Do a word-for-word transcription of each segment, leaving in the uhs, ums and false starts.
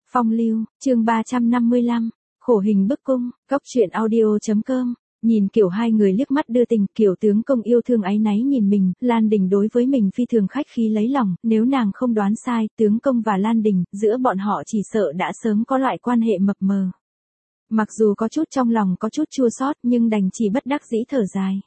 Phong lưu, chương ba trăm năm mươi lăm, khổ hình bức cung, góc truyện audio.com. Nhìn kiểu hai người liếc mắt đưa tình, kiểu tướng công yêu thương áy náy nhìn mình, Lan Đình đối với mình phi thường khách khí lấy lòng, nếu nàng không đoán sai, tướng công và Lan Đình, giữa bọn họ chỉ sợ đã sớm có loại quan hệ mập mờ. Mặc dù có chút trong lòng có chút chua xót nhưng đành chỉ bất đắc dĩ thở dài.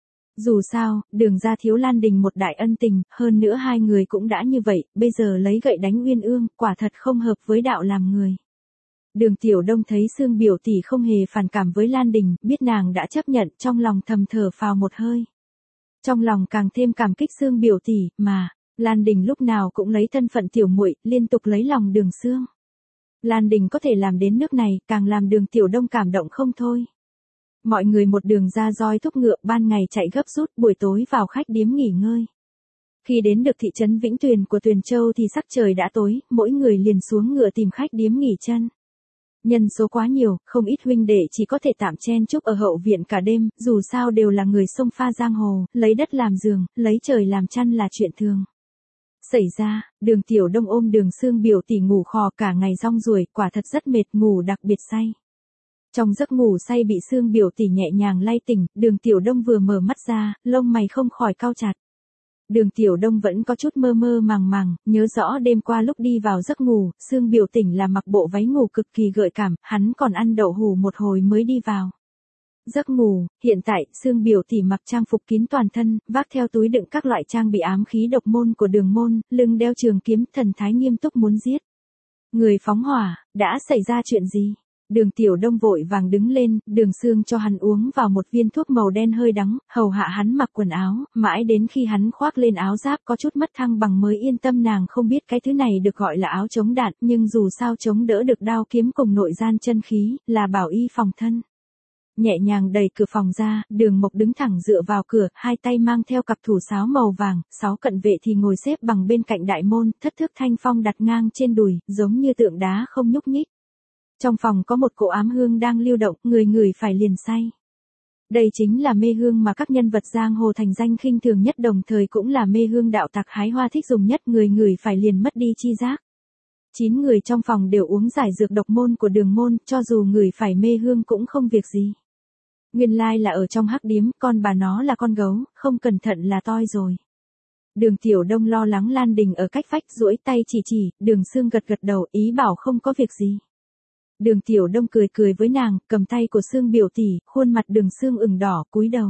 Dù sao, Đường gia thiếu Lan Đình một đại ân tình, hơn nữa hai người cũng đã như vậy, bây giờ lấy gậy đánh Uyên Ương, quả thật không hợp với đạo làm người. Đường Tiểu Đông thấy Sương biểu tỷ không hề phản cảm với Lan Đình, biết nàng đã chấp nhận, trong lòng thầm thở phào một hơi. Trong lòng càng thêm cảm kích Sương biểu tỷ, mà Lan Đình lúc nào cũng lấy thân phận tiểu muội, liên tục lấy lòng Đường Sương. Lan Đình có thể làm đến nước này, càng làm Đường Tiểu Đông cảm động không thôi. Mọi người một đường ra roi thúc ngựa, ban ngày chạy gấp rút, buổi tối vào khách điếm nghỉ ngơi. Khi đến được thị trấn Vĩnh Tuyền của Tuyền Châu thì sắc trời đã tối, mỗi người liền xuống ngựa tìm khách điếm nghỉ chân. Nhân số quá nhiều, không ít huynh đệ chỉ có thể tạm chen chúc ở hậu viện cả đêm, dù sao đều là người sông pha giang hồ, lấy đất làm giường, lấy trời làm chăn là chuyện thường. Xảy ra, Đường Tiểu Đông ôm Đường Sương biểu tỷ ngủ khò cả ngày rong ruổi, quả thật rất mệt, ngủ đặc biệt say. Trong giấc ngủ say bị Sương biểu tỷ nhẹ nhàng lay tỉnh, Đường Tiểu Đông vừa mở mắt ra, lông mày không khỏi cau chặt. Đường Tiểu Đông vẫn có chút mơ mơ màng màng, nhớ rõ đêm qua lúc đi vào giấc ngủ, Sương biểu tỉnh là mặc bộ váy ngủ cực kỳ gợi cảm, hắn còn ăn đậu hủ một hồi mới đi vào giấc ngủ. Hiện tại, Sương biểu tỷ mặc trang phục kín toàn thân, vác theo túi đựng các loại trang bị ám khí độc môn của Đường môn, lưng đeo trường kiếm, thần thái nghiêm túc muốn giết người phóng hỏa. Đã xảy ra chuyện gì? Đường Tiểu Đông vội vàng đứng lên, Đường Sương cho hắn uống vào một viên thuốc màu đen hơi đắng, hầu hạ hắn mặc quần áo, mãi đến khi hắn khoác lên áo giáp có chút mất thăng bằng mới yên tâm. Nàng không biết cái thứ này được gọi là áo chống đạn, nhưng dù sao chống đỡ được đao kiếm cùng nội gian chân khí, là bảo y phòng thân. Nhẹ nhàng đẩy cửa phòng ra, Đường Mộc đứng thẳng dựa vào cửa, hai tay mang theo cặp thủ sáo màu vàng, sáu cận vệ thì ngồi xếp bằng bên cạnh đại môn, thất thước thanh phong đặt ngang trên đùi, giống như tượng đá không nhúc nhích. Trong phòng có một cỗ ám hương đang lưu động, người ngửi phải liền say. Đây chính là mê hương mà các nhân vật giang hồ thành danh khinh thường nhất, đồng thời cũng là mê hương đạo tặc hái hoa thích dùng nhất, người ngửi phải liền mất đi chi giác. Chín người trong phòng đều uống giải dược độc môn của Đường môn, cho dù ngửi phải mê hương cũng không việc gì. Nguyên lai là ở trong hắc điếm, con bà nó là con gấu, không cẩn thận là toi rồi. Đường Tiểu Đông lo lắng Lan Đình ở cách vách, duỗi tay chỉ chỉ, Đường Sương gật gật đầu, ý bảo không có việc gì. Đường Tiểu Đông cười cười với nàng, cầm tay của Sương biểu tỷ, khuôn mặt Đường Sương ửng đỏ, cúi đầu.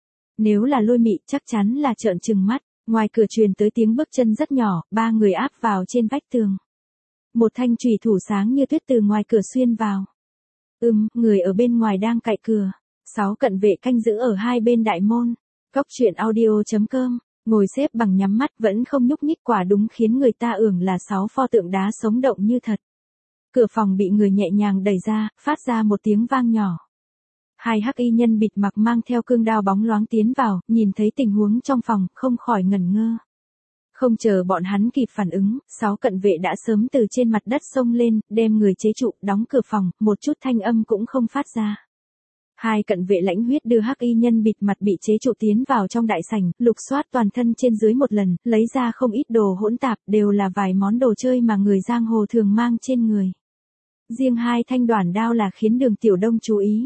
Nếu là Lôi Mị chắc chắn là trợn trừng mắt. Ngoài cửa truyền tới tiếng bước chân rất nhỏ, ba người áp vào trên vách tường. Một thanh chùy thủ sáng như tuyết từ ngoài cửa xuyên vào. Ừm, người ở bên ngoài đang cạy cửa. Sáu cận vệ canh giữ ở hai bên đại môn. Góc truyện audio.com. Ngồi xếp bằng nhắm mắt vẫn không nhúc nhích, quả đúng khiến người ta ưởng là sáu pho tượng đá sống động như thật. Cửa phòng bị người nhẹ nhàng đẩy ra, phát ra một tiếng vang nhỏ. Hai hắc y nhân bịt mặt mang theo cương đao bóng loáng tiến vào, nhìn thấy tình huống trong phòng, không khỏi ngẩn ngơ. Không chờ bọn hắn kịp phản ứng, sáu cận vệ đã sớm từ trên mặt đất xông lên, đem người chế trụ, đóng cửa phòng, một chút thanh âm cũng không phát ra. Hai cận vệ lãnh huyết đưa hắc y nhân bịt mặt bị chế trụ tiến vào trong đại sảnh, lục soát toàn thân trên dưới một lần, lấy ra không ít đồ hỗn tạp, đều là vài món đồ chơi mà người giang hồ thường mang trên người. Riêng hai thanh đoản đao là khiến Đường Tiểu Đông chú ý.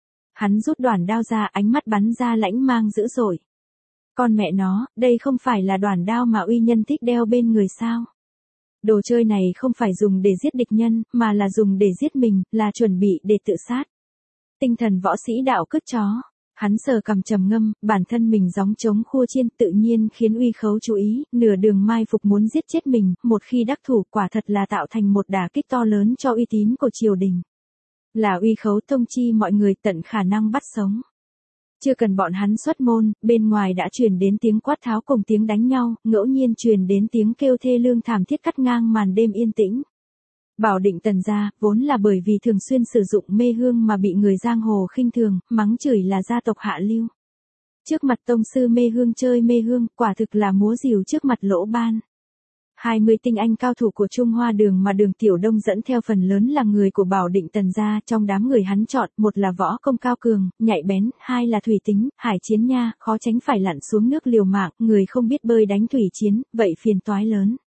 Hắn rút đoản đao ra, ánh mắt bắn ra lãnh mang dữ dội. Con mẹ nó, đây không phải là đoản đao mà uy nhân thích đeo bên người sao? Đồ chơi này không phải dùng để giết địch nhân, mà là dùng để giết mình, là chuẩn bị để tự sát. Tinh thần võ sĩ đạo cứt chó. Hắn sờ cằm trầm ngâm, bản thân mình gióng trống khua chiên, tự nhiên khiến uy khấu chú ý, nửa đường mai phục muốn giết chết mình, một khi đắc thủ quả thật là tạo thành một đả kích to lớn cho uy tín của triều đình. Là uy khấu thông chi mọi người tận khả năng bắt sống. Chưa cần bọn hắn xuất môn, bên ngoài đã truyền đến tiếng quát tháo cùng tiếng đánh nhau, ngẫu nhiên truyền đến tiếng kêu thê lương thảm thiết cắt ngang màn đêm yên tĩnh. Bảo Định Tần gia, vốn là bởi vì thường xuyên sử dụng mê hương mà bị người giang hồ khinh thường, mắng chửi là gia tộc hạ lưu. Trước mặt tông sư mê hương chơi mê hương, quả thực là múa rìu trước mặt lỗ ban. hai mươi tinh anh cao thủ của Trung Hoa Đường mà Đường Tiểu Đông dẫn theo phần lớn là người của Bảo Định Tần gia, trong đám người hắn chọn, một là võ công cao cường, nhạy bén, hai là thủy tính, hải chiến nha, khó tránh phải lặn xuống nước liều mạng, người không biết bơi đánh thủy chiến, vậy phiền toái lớn.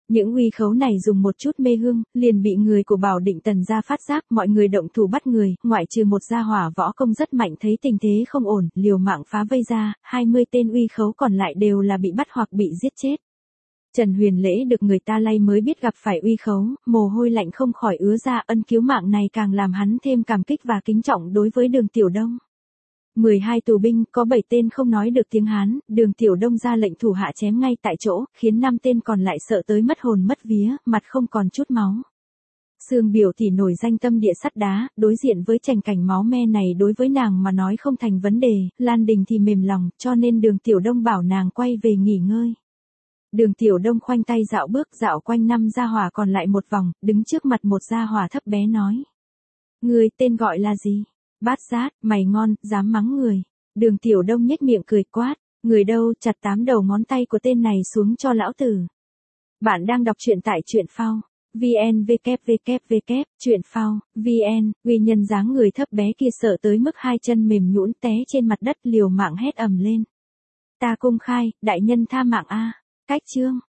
Những uy khấu này dùng một chút mê hương, liền bị người của Bảo Định Tần gia phát giác, mọi người động thủ bắt người, ngoại trừ một gia hỏa võ công rất mạnh thấy tình thế không ổn, liều mạng phá vây ra, hai mươi tên uy khấu còn lại đều là bị bắt hoặc bị giết chết. Trần Huyền Lễ được người ta lay mới biết gặp phải uy khấu, mồ hôi lạnh không khỏi ứa ra, ân cứu mạng này càng làm hắn thêm cảm kích và kính trọng đối với Đường Tiểu Đông. mười hai tù binh, có bảy tên không nói được tiếng Hán, Đường Tiểu Đông ra lệnh thủ hạ chém ngay tại chỗ, khiến năm tên còn lại sợ tới mất hồn mất vía, mặt không còn chút máu. Sương Biểu tỷ nổi danh tâm địa sắt đá, đối diện với trành cảnh máu me này đối với nàng mà nói không thành vấn đề, Lan Đình thì mềm lòng, cho nên Đường Tiểu Đông bảo nàng quay về nghỉ ngơi. Đường Tiểu Đông khoanh tay dạo bước dạo quanh năm gia hỏa còn lại một vòng, đứng trước mặt một gia hỏa thấp bé nói. Người tên gọi là gì? Bát Giác, mày ngon, dám mắng người. Đường Tiểu Đông nhếch miệng cười quát, người đâu, chặt tám đầu ngón tay của tên này xuống cho lão tử. Bạn đang đọc truyện tại truyện phao. vn www truyện phao vn. Uy nhân dáng người thấp bé kia sợ tới mức hai chân mềm nhũn té trên mặt đất liều mạng hét ầm lên. Ta công khai, đại nhân tha mạng a. Cách chương